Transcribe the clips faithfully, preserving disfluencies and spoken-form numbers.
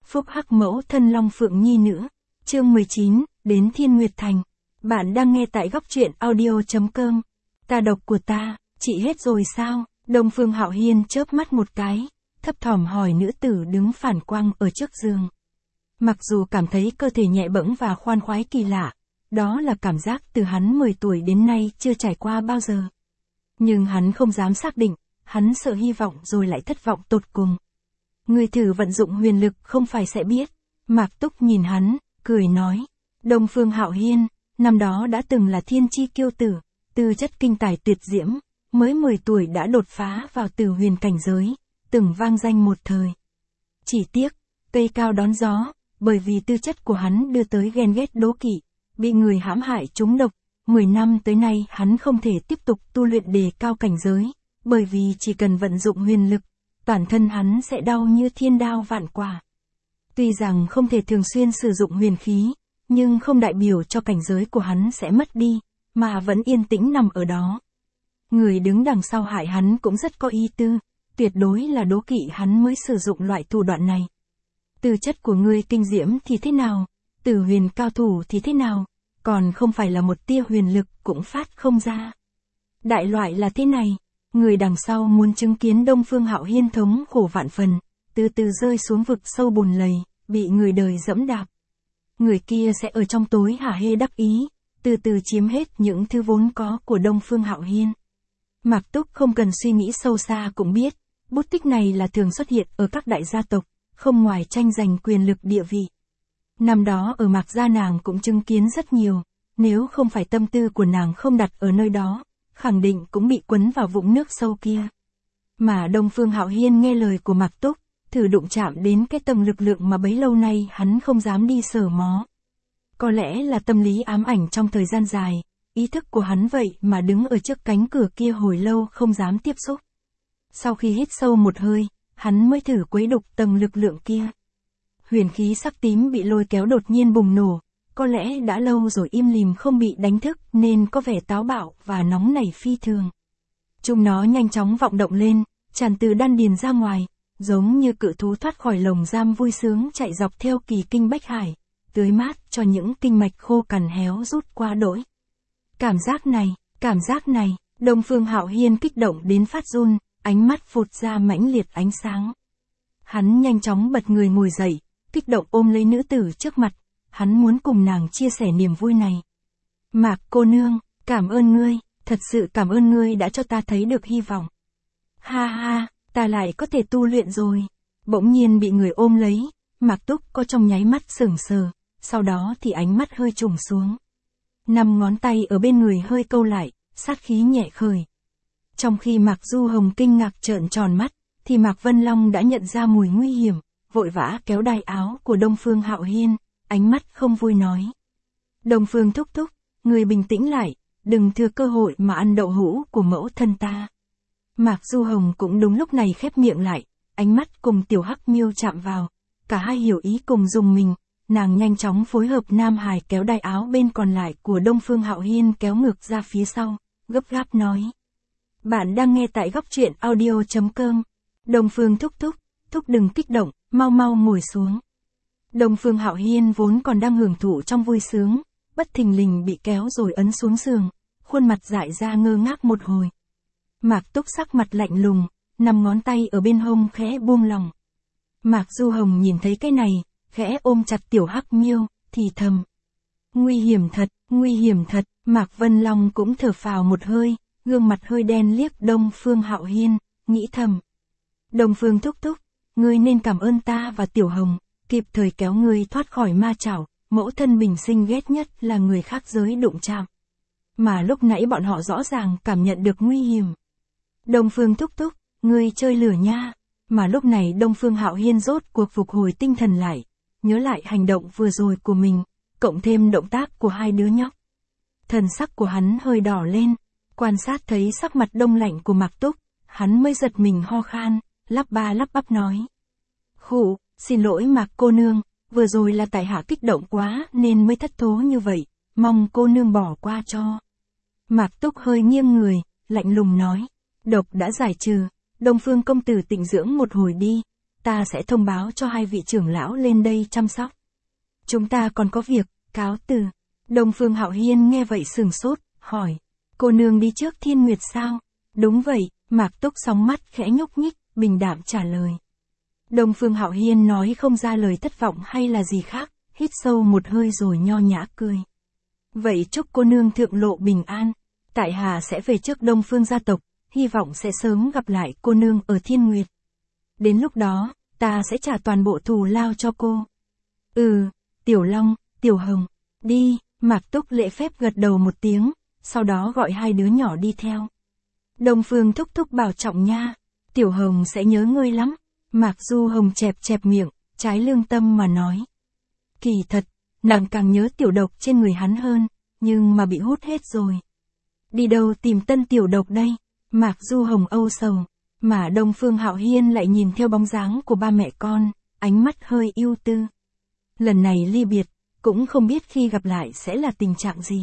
phúc hắc mẫu thân Long Phượng Nhi nữa. Chương mười chín, đến Thiên Nguyệt Thành. Bạn đang nghe tại góc truyện audio.com. Ta độc của ta, chị hết rồi sao? Đông Phương Hạo Hiên chớp mắt một cái, thấp thỏm hỏi nữ tử đứng phản quang ở trước giường. Mặc dù cảm thấy cơ thể nhẹ bẫng và khoan khoái kỳ lạ, đó là cảm giác từ hắn mười tuổi đến nay chưa trải qua bao giờ. Nhưng hắn không dám xác định, hắn sợ hy vọng rồi lại thất vọng tột cùng. Người thử vận dụng huyền lực không phải sẽ biết. Mạc Túc nhìn hắn, cười nói. Đông Phương Hạo Hiên, năm đó đã từng là thiên chi kiêu tử, tư chất kinh tài tuyệt diễm, mới mười tuổi đã đột phá vào tử huyền cảnh giới, từng vang danh một thời. Chỉ tiếc, cây cao đón gió, bởi vì tư chất của hắn đưa tới ghen ghét đố kỵ, bị người hãm hại trúng độc, mười năm tới nay hắn không thể tiếp tục tu luyện đề cao cảnh giới, bởi vì chỉ cần vận dụng huyền lực, toàn thân hắn sẽ đau như thiên đao vạn quả. Tuy rằng không thể thường xuyên sử dụng huyền khí, nhưng không đại biểu cho cảnh giới của hắn sẽ mất đi, mà vẫn yên tĩnh nằm ở đó. Người đứng đằng sau hại hắn cũng rất có ý tư, tuyệt đối là đố kỵ hắn mới sử dụng loại thủ đoạn này. Tư chất của ngươi kinh diễm thì thế nào, tử huyền cao thủ thì thế nào, còn không phải là một tia huyền lực cũng phát không ra. Đại loại là thế này, người đằng sau muốn chứng kiến Đông Phương Hạo Hiên thống khổ vạn phần, từ từ rơi xuống vực sâu bùn lầy, bị người đời dẫm đạp. Người kia sẽ ở trong tối hả hê đắc ý, từ từ chiếm hết những thứ vốn có của Đông Phương Hạo Hiên. Mạc Túc không cần suy nghĩ sâu xa cũng biết, bút tích này là thường xuất hiện ở các đại gia tộc, không ngoài tranh giành quyền lực địa vị. Năm đó ở Mạc gia nàng cũng chứng kiến rất nhiều, nếu không phải tâm tư của nàng không đặt ở nơi đó, khẳng định cũng bị quấn vào vũng nước sâu kia. Mà Đông Phương Hạo Hiên nghe lời của Mạc Túc, thử đụng chạm đến cái tầng lực lượng mà bấy lâu nay hắn không dám đi sờ mó. Có lẽ là tâm lý ám ảnh trong thời gian dài, ý thức của hắn vậy mà đứng ở trước cánh cửa kia hồi lâu không dám tiếp xúc. Sau khi hít sâu một hơi, hắn mới thử quấy đục tầng lực lượng kia. Huyền khí sắc tím bị lôi kéo đột nhiên bùng nổ, có lẽ đã lâu rồi im lìm không bị đánh thức nên có vẻ táo bạo và nóng nảy phi thường. Chúng nó nhanh chóng vọng động lên, tràn từ đan điền ra ngoài, giống như cự thú thoát khỏi lồng giam vui sướng chạy dọc theo kỳ kinh bách hải, tưới mát cho những kinh mạch khô cằn héo rút qua đỗi. Cảm giác này, cảm giác này, Đông Phương Hạo Hiên kích động đến phát run, ánh mắt phụt ra mãnh liệt ánh sáng. Hắn nhanh chóng bật người ngồi dậy, kích động ôm lấy nữ tử trước mặt, hắn muốn cùng nàng chia sẻ niềm vui này. Mạc cô nương, cảm ơn ngươi, thật sự cảm ơn ngươi đã cho ta thấy được hy vọng. Ha ha, ta lại có thể tu luyện rồi. Bỗng nhiên bị người ôm lấy, Mạc Túc có trong nháy mắt sững sờ, sau đó thì ánh mắt hơi trùng xuống. Năm ngón tay ở bên người hơi câu lại, sát khí nhẹ khởi. Trong khi Mạc Du Hồng kinh ngạc trợn tròn mắt, thì Mạc Vân Long đã nhận ra mùi nguy hiểm, vội vã kéo đai áo của Đông Phương Hạo Hiên, ánh mắt không vui nói. Đông Phương thúc thúc, người bình tĩnh lại, đừng thừa cơ hội mà ăn đậu hũ của mẫu thân ta. Mạc Du Hồng cũng đúng lúc này khép miệng lại, ánh mắt cùng tiểu hắc miêu chạm vào, cả hai hiểu ý cùng dùng mình, nàng nhanh chóng phối hợp Nam Hải kéo đai áo bên còn lại của Đông Phương Hạo Hiên kéo ngược ra phía sau, gấp gáp nói. Bạn đang nghe tại góc truyện audio.com. Đông Phương thúc thúc, thúc đừng kích động, mau mau ngồi xuống. Đông Phương Hạo Hiên vốn còn đang hưởng thụ trong vui sướng, bất thình lình bị kéo rồi ấn xuống giường, khuôn mặt dại ra ngơ ngác một hồi. Mạc Túc sắc mặt lạnh lùng, nằm ngón tay ở bên hông khẽ buông lòng. Mạc Du Hồng nhìn thấy cái này, khẽ ôm chặt tiểu hắc miêu, thì thầm. Nguy hiểm thật, nguy hiểm thật, Mạc Vân Long cũng thở phào một hơi, gương mặt hơi đen liếc Đông Phương Hạo Hiên, nghĩ thầm. Đông Phương thúc thúc, ngươi nên cảm ơn ta và Tiểu Hồng, kịp thời kéo ngươi thoát khỏi ma chảo, mẫu thân bình sinh ghét nhất là người khác giới đụng chạm. Mà lúc nãy bọn họ rõ ràng cảm nhận được nguy hiểm. Đông Phương thúc thúc, ngươi chơi lửa nha. Mà lúc này Đông Phương Hạo Hiên rốt cuộc phục hồi tinh thần lại, nhớ lại hành động vừa rồi của mình, cộng thêm động tác của hai đứa nhóc. Thần sắc của hắn hơi đỏ lên, quan sát thấy sắc mặt đông lạnh của Mạc Túc, hắn mới giật mình ho khan, lắp ba lắp bắp nói. Khụ, xin lỗi Mạc cô nương, vừa rồi là tại hạ kích động quá nên mới thất thố như vậy, mong cô nương bỏ qua cho. Mạc Túc hơi nghiêng người, lạnh lùng nói, độc đã giải trừ, Đông Phương công tử tịnh dưỡng một hồi đi, ta sẽ thông báo cho hai vị trưởng lão lên đây chăm sóc. Chúng ta còn có việc, cáo từ. Đông Phương Hạo Hiên nghe vậy sừng sốt, hỏi. Cô nương đi trước Thiên Nguyệt sao? Đúng vậy, Mạc Túc sóng mắt khẽ nhúc nhích, bình đạm trả lời. Đông Phương Hạo Hiên nói không ra lời thất vọng hay là gì khác, hít sâu một hơi rồi nho nhã cười. Vậy chúc cô nương thượng lộ bình an. Tại hạ sẽ về trước Đông Phương gia tộc, hy vọng sẽ sớm gặp lại cô nương ở Thiên Nguyệt. Đến lúc đó, ta sẽ trả toàn bộ thù lao cho cô. Ừ, Tiểu Long, Tiểu Hồng, đi. Mạc Túc lễ phép gật đầu một tiếng, sau đó gọi hai đứa nhỏ đi theo. Đông Phương thúc thúc bảo trọng nha, Tiểu Hồng sẽ nhớ ngươi lắm. Mạc Du Hồng chẹp chẹp miệng, trái lương tâm mà nói. Kỳ thật, nàng càng nhớ tiểu độc trên người hắn hơn, nhưng mà bị hút hết rồi. Đi đâu tìm tân tiểu độc đây? Mạc Du Hồng âu sầu, mà Đông Phương Hạo Hiên lại nhìn theo bóng dáng của ba mẹ con, ánh mắt hơi ưu tư. Lần này ly biệt, cũng không biết khi gặp lại sẽ là tình trạng gì.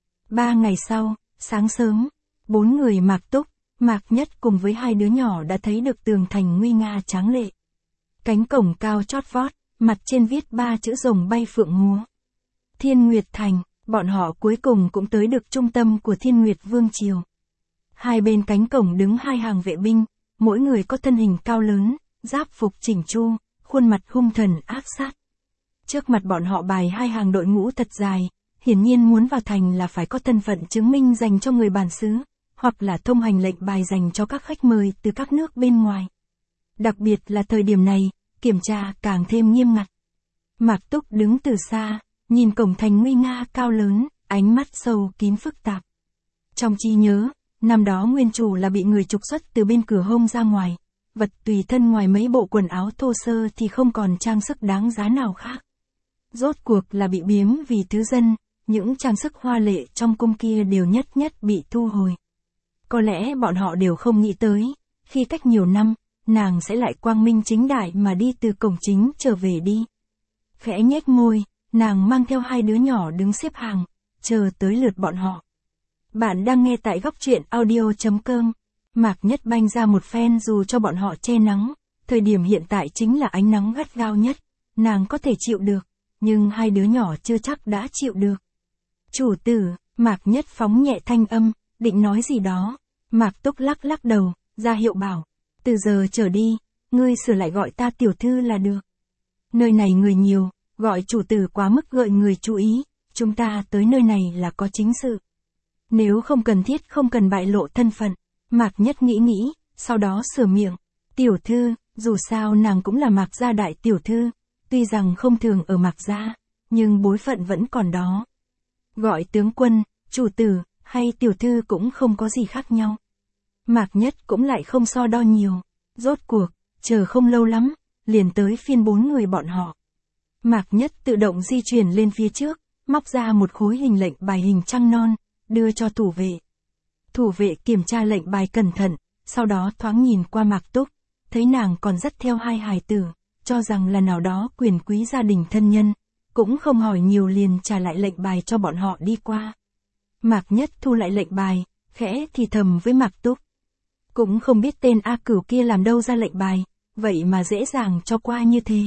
Ba ngày sau, sáng sớm, bốn người Mạc Túc, Mạc Nhất cùng với hai đứa nhỏ đã thấy được tường thành nguy nga tráng lệ. Cánh cổng cao chót vót, mặt trên viết ba chữ rồng bay phượng múa. Thiên Nguyệt Thành, bọn họ cuối cùng cũng tới được trung tâm của Thiên Nguyệt Vương Triều. Hai bên cánh cổng đứng hai hàng vệ binh, mỗi người có thân hình cao lớn, giáp phục chỉnh chu, khuôn mặt hung thần ác sát. Trước mặt bọn họ bày hai hàng đội ngũ thật dài, hiển nhiên muốn vào thành là phải có thân phận chứng minh dành cho người bản xứ, hoặc là thông hành lệnh bài dành cho các khách mời từ các nước bên ngoài. Đặc biệt là thời điểm này, kiểm tra càng thêm nghiêm ngặt. Mạc Túc đứng từ xa, nhìn cổng thành nguy nga cao lớn, ánh mắt sâu kín phức tạp. Trong trí nhớ, năm đó nguyên chủ là bị người trục xuất từ bên cửa hông ra ngoài, vật tùy thân ngoài mấy bộ quần áo thô sơ thì không còn trang sức đáng giá nào khác. Rốt cuộc là bị biếm vì thứ dân, những trang sức hoa lệ trong cung kia đều nhất nhất bị thu hồi. Có lẽ bọn họ đều không nghĩ tới, khi cách nhiều năm, nàng sẽ lại quang minh chính đại mà đi từ cổng chính trở về đi. Khẽ nhếch môi, nàng mang theo hai đứa nhỏ đứng xếp hàng, chờ tới lượt bọn họ. Bạn đang nghe tại góc truyện audio chấm com. Mạc Nhất banh ra một phen dù cho bọn họ che nắng, thời điểm hiện tại chính là ánh nắng gắt gao nhất, nàng có thể chịu được, nhưng hai đứa nhỏ chưa chắc đã chịu được. Chủ tử, Mạc Nhất phóng nhẹ thanh âm, định nói gì đó, Mạc Túc lắc lắc đầu, ra hiệu bảo, từ giờ trở đi, ngươi sửa lại gọi ta tiểu thư là được. Nơi này người nhiều, gọi chủ tử quá mức gợi người chú ý, chúng ta tới nơi này là có chính sự. Nếu không cần thiết không cần bại lộ thân phận, Mạc Nhất nghĩ nghĩ, sau đó sửa miệng, tiểu thư, dù sao nàng cũng là Mạc gia đại tiểu thư, tuy rằng không thường ở Mạc gia, nhưng bối phận vẫn còn đó. Gọi tướng quân, chủ tử, hay tiểu thư cũng không có gì khác nhau. Mạc Nhất cũng lại không so đo nhiều, rốt cuộc, chờ không lâu lắm, liền tới phiên bốn người bọn họ. Mạc Nhất tự động di chuyển lên phía trước, móc ra một khối hình lệnh bài hình trăng non, đưa cho thủ vệ. Thủ vệ kiểm tra lệnh bài cẩn thận, sau đó thoáng nhìn qua Mạc Túc, thấy nàng còn dắt theo hai hài tử, cho rằng là nào đó quyền quý gia đình thân nhân, cũng không hỏi nhiều liền trả lại lệnh bài cho bọn họ đi qua. Mạc Nhất thu lại lệnh bài, khẽ thì thầm với Mạc Túc. Cũng không biết tên A Cửu kia làm đâu ra lệnh bài, vậy mà dễ dàng cho qua như thế.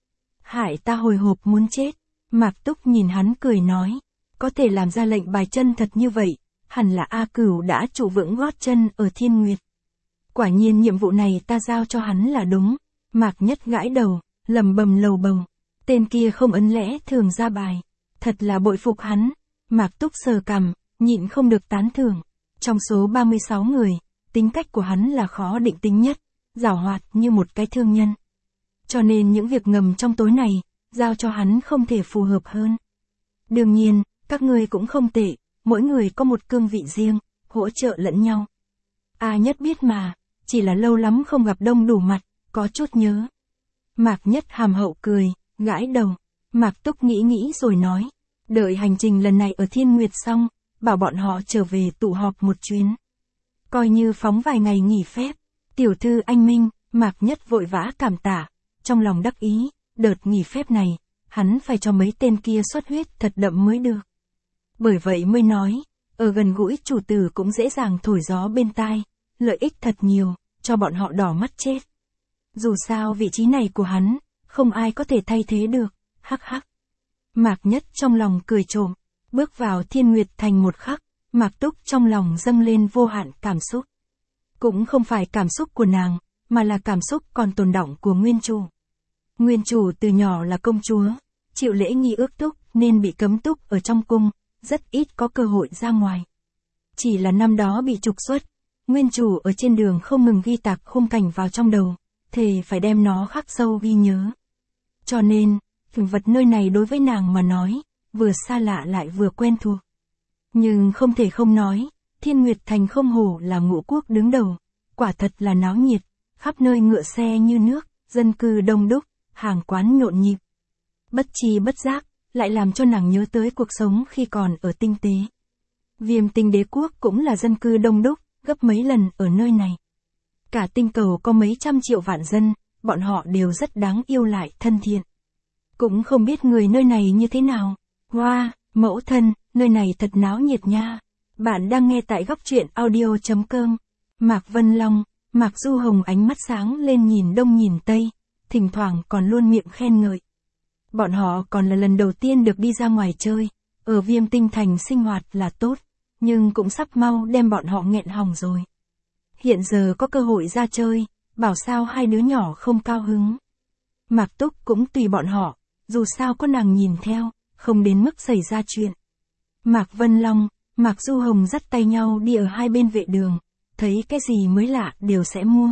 Hại ta hồi hộp muốn chết. Mạc Túc nhìn hắn cười nói, có thể làm ra lệnh bài chân thật như vậy, hẳn là A Cửu đã trụ vững gót chân ở Thiên Nguyệt. Quả nhiên nhiệm vụ này ta giao cho hắn là đúng. Mạc Nhất gãi đầu, lầm bầm lầu bầu. Tên kia không ấn lẽ thường ra bài. Thật là bội phục hắn. Mạc Túc sờ cằm, nhịn không được tán thưởng. Trong số ba mươi sáu người, tính cách của hắn là khó định tính nhất, giảo hoạt như một cái thương nhân. Cho nên những việc ngầm trong tối này, giao cho hắn không thể phù hợp hơn. Đương nhiên, các ngươi cũng không tệ, mỗi người có một cương vị riêng, hỗ trợ lẫn nhau. A Nhất biết mà, chỉ là lâu lắm không gặp đông đủ mặt, có chút nhớ. Mạc Nhất hàm hậu cười, gãi đầu. Mạc Túc nghĩ nghĩ rồi nói, đợi hành trình lần này ở Thiên Nguyệt xong, bảo bọn họ trở về tụ họp một chuyến. Coi như phóng vài ngày nghỉ phép. Tiểu thư anh minh, Mạc Nhất vội vã cảm tạ, trong lòng đắc ý, đợt nghỉ phép này, hắn phải cho mấy tên kia xuất huyết thật đậm mới được. Bởi vậy mới nói, ở gần gũi chủ tử cũng dễ dàng thổi gió bên tai, lợi ích thật nhiều, cho bọn họ đỏ mắt chết. Dù sao vị trí này của hắn, không ai có thể thay thế được, hắc hắc. Mạc Nhất trong lòng cười trộm, bước vào Thiên Nguyệt Thành một khắc, Mạc Túc trong lòng dâng lên vô hạn cảm xúc. Cũng không phải cảm xúc của nàng, mà là cảm xúc còn tồn đọng của nguyên chủ. Nguyên chủ từ nhỏ là công chúa, chịu lễ nghi ước túc nên bị cấm túc ở trong cung, rất ít có cơ hội ra ngoài. Chỉ là năm đó bị trục xuất, nguyên chủ ở trên đường không ngừng ghi tạc khung cảnh vào trong đầu, thề phải đem nó khắc sâu ghi nhớ. Cho nên, cảnh vật nơi này đối với nàng mà nói, vừa xa lạ lại vừa quen thuộc. Nhưng không thể không nói, Thiên Nguyệt Thành không hổ là ngũ quốc đứng đầu, quả thật là náo nhiệt, khắp nơi ngựa xe như nước, dân cư đông đúc, hàng quán nhộn nhịp. Bất chi bất giác, lại làm cho nàng nhớ tới cuộc sống khi còn ở tinh tế. Viêm Tinh Đế quốc cũng là dân cư đông đúc, gấp mấy lần ở nơi này. Cả tinh cầu có mấy trăm triệu vạn dân, bọn họ đều rất đáng yêu lại thân thiện. Cũng không biết người nơi này như thế nào. Wow, mẫu thân, nơi này thật náo nhiệt nha. Bạn đang nghe tại góc truyện audio chấm com. Mạc Vân Long, Mạc Du Hồng ánh mắt sáng lên nhìn đông nhìn tây, thỉnh thoảng còn luôn miệng khen ngợi. Bọn họ còn là lần đầu tiên được đi ra ngoài chơi, ở Viêm Tinh Thành sinh hoạt là tốt, nhưng cũng sắp mau đem bọn họ nghẹn họng rồi. Hiện giờ có cơ hội ra chơi, bảo sao hai đứa nhỏ không cao hứng. Mạc Túc cũng tùy bọn họ, dù sao có nàng nhìn theo, không đến mức xảy ra chuyện. Mạc Vân Long, Mạc Du Hồng dắt tay nhau đi ở hai bên vệ đường, thấy cái gì mới lạ đều sẽ mua.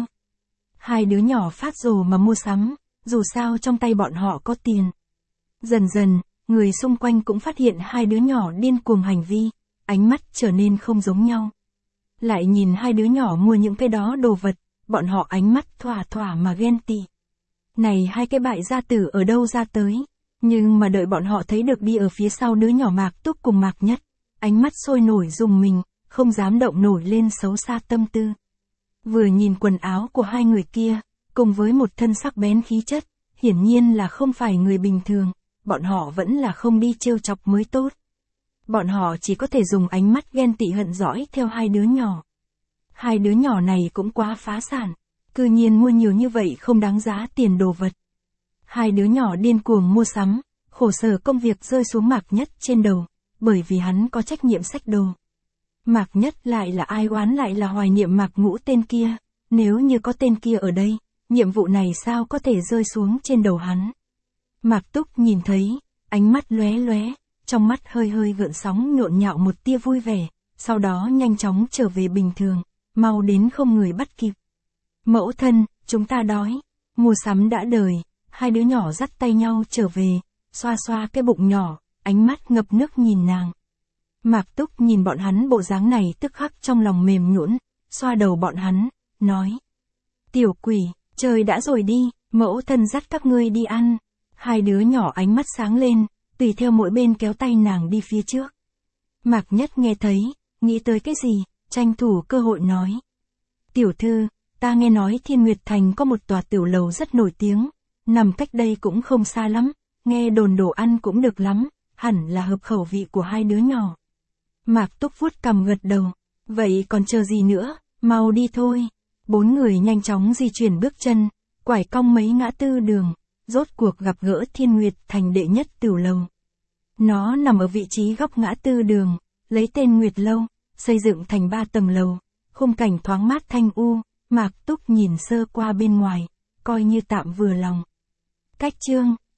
Hai đứa nhỏ phát rồ mà mua sắm, dù sao trong tay bọn họ có tiền. Dần dần, người xung quanh cũng phát hiện hai đứa nhỏ điên cuồng hành vi, ánh mắt trở nên không giống nhau. Lại nhìn hai đứa nhỏ mua những cái đó đồ vật, bọn họ ánh mắt thỏa thỏa mà ghen tị. Này hai cái bại gia tử ở đâu ra tới, nhưng mà đợi bọn họ thấy được đi ở phía sau đứa nhỏ Mạc Túc cùng Mạc Nhất, ánh mắt sôi nổi rùng mình, không dám động nổi lên xấu xa tâm tư. Vừa nhìn quần áo của hai người kia, cùng với một thân sắc bén khí chất, hiển nhiên là không phải người bình thường, bọn họ vẫn là không đi trêu chọc mới tốt. Bọn họ chỉ có thể dùng ánh mắt ghen tị hận dõi theo hai đứa nhỏ. Hai đứa nhỏ này cũng quá phá sản, cư nhiên mua nhiều như vậy không đáng giá tiền đồ vật. Hai đứa nhỏ điên cuồng mua sắm, khổ sở công việc rơi xuống Mạc Nhất trên đầu, bởi vì hắn có trách nhiệm xách đồ. Mạc Nhất lại là ai oán lại là hoài niệm Mạc Ngũ tên kia, nếu như có tên kia ở đây, nhiệm vụ này sao có thể rơi xuống trên đầu hắn. Mạc Túc nhìn thấy, ánh mắt lóe lóe, trong mắt hơi hơi gợn sóng nhộn nhạo một tia vui vẻ, sau đó nhanh chóng trở về bình thường, mau đến không người bắt kịp. Mẫu thân, chúng ta đói, mua sắm đã đời, hai đứa nhỏ dắt tay nhau trở về, xoa xoa cái bụng nhỏ, ánh mắt ngập nước nhìn nàng. Mạc Túc nhìn bọn hắn bộ dáng này tức khắc trong lòng mềm nhũn, xoa đầu bọn hắn, nói. Tiểu quỷ, trời đã rồi đi, mẫu thân dắt các ngươi đi ăn. Hai đứa nhỏ ánh mắt sáng lên, tùy theo mỗi bên kéo tay nàng đi phía trước. Mạc Nhất nghe thấy, nghĩ tới cái gì, tranh thủ cơ hội nói. Tiểu thư, ta nghe nói Thiên Nguyệt Thành có một tòa tiểu lầu rất nổi tiếng, nằm cách đây cũng không xa lắm, nghe đồn đồ ăn cũng được lắm, hẳn là hợp khẩu vị của hai đứa nhỏ. Mạc Túc vuốt cằm gật đầu, vậy còn chờ gì nữa, mau đi thôi. Bốn người nhanh chóng di chuyển bước chân, quải cong mấy ngã tư đường, rốt cuộc gặp gỡ Thiên Nguyệt Thành đệ nhất tiểu lầu. Nó nằm ở vị trí góc ngã tư đường, lấy tên Nguyệt Lâu, xây dựng thành ba tầng lầu, khung cảnh thoáng mát thanh u, Mạc Túc nhìn sơ qua bên ngoài, coi như tạm vừa lòng. Cách chương